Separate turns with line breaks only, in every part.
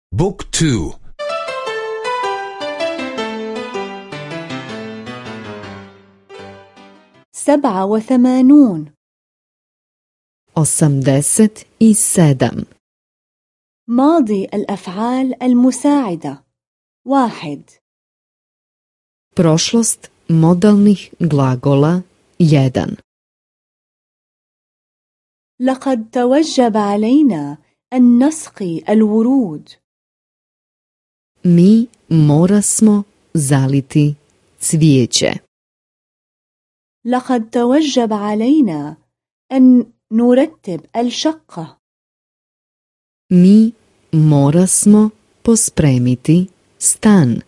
بوك تو.
87.
87.
ماضي الأفعال المساعدة 1.
Prošlost modalnih glagola 1.
لقد توجب علينا أن نسقي الورود.
Mi morasmo zaliti cvijeće.
لقد توجب علينا أن نرتب الشقة.
Mi morasmo pospremiti stan.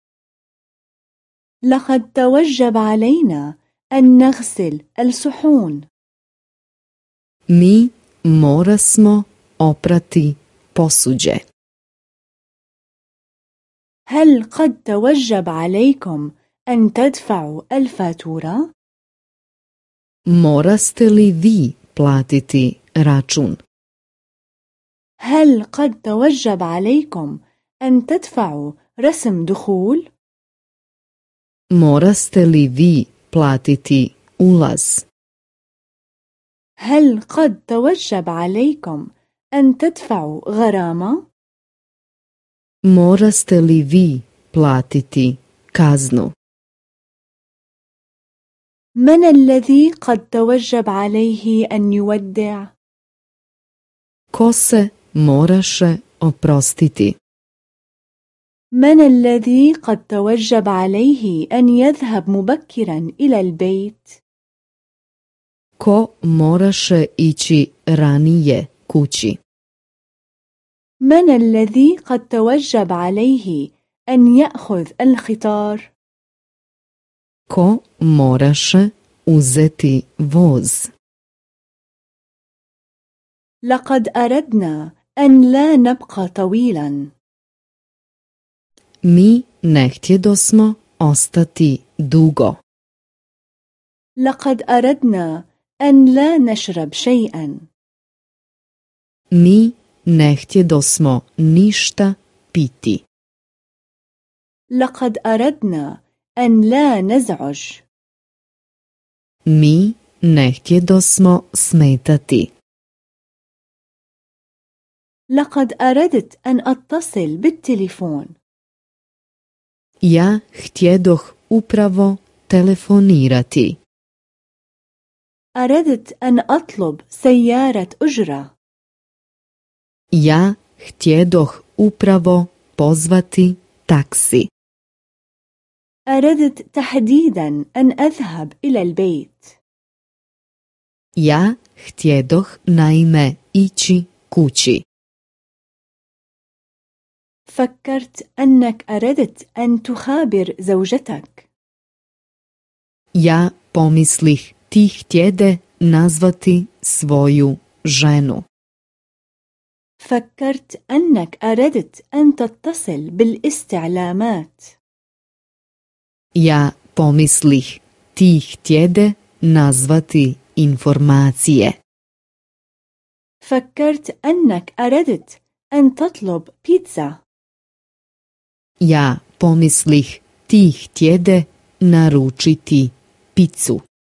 لقد توجب علينا أن نغسل الصحون.
Mi morasmo oprati posuđe.
هل قد توجب عليكم أن تدفعوا الفاتورة؟
Moraste li vi platiti račun?
هل قد توجب عليكم أن تدفعوا رسم دخول؟
Moraste li vi platiti ulaz?
هل قد توجب عليكم أن تدفعوا غرامة؟
Moraste li vi platiti kaznu?
من الذي قد توجب عليه أن يودع؟
Ko se moraše oprostiti?
من الذي قد توجب عليه أن يذهب مبكرا إلى البيت؟
Ko moraše ići ranije kući?
من الذي قد توجب عليه أن يأخذ القطار؟
Ko moraše uzeti voz?
لقد أردنا أن لا نبقى طويلا.
Mi ne htjedosmo ostati dugo.
لقد أردنا أن لا نشرب شيئا.
Mi ne htjedosmo ništa piti.
لقد أردنا أن لا نزعج.
Mi ne htjedosmo smetati.
لقد أردت أن أتصل بالتليفون.
Ja htjedoh upravo telefonirati.
أردت أن أطلب سيارة أجرة.
Ja htjedoh upravo pozvati taksi.
أردت تحديدا أن أذهب إلى البيت.
Ja htjedoh naime ići kući.
فكرت أنك أردت أن تخابر زوجتك.
Ja pomislih ti htjede nazvati svoju ženu.
فكرت أنك أردت أن تتصل بالاستعلامات.
Ja pomislih ti htjede nazvati informacije.
فكرت أنك أردت أن تطلب بيتزا.
Ja pomislih ti htjede naručiti picu.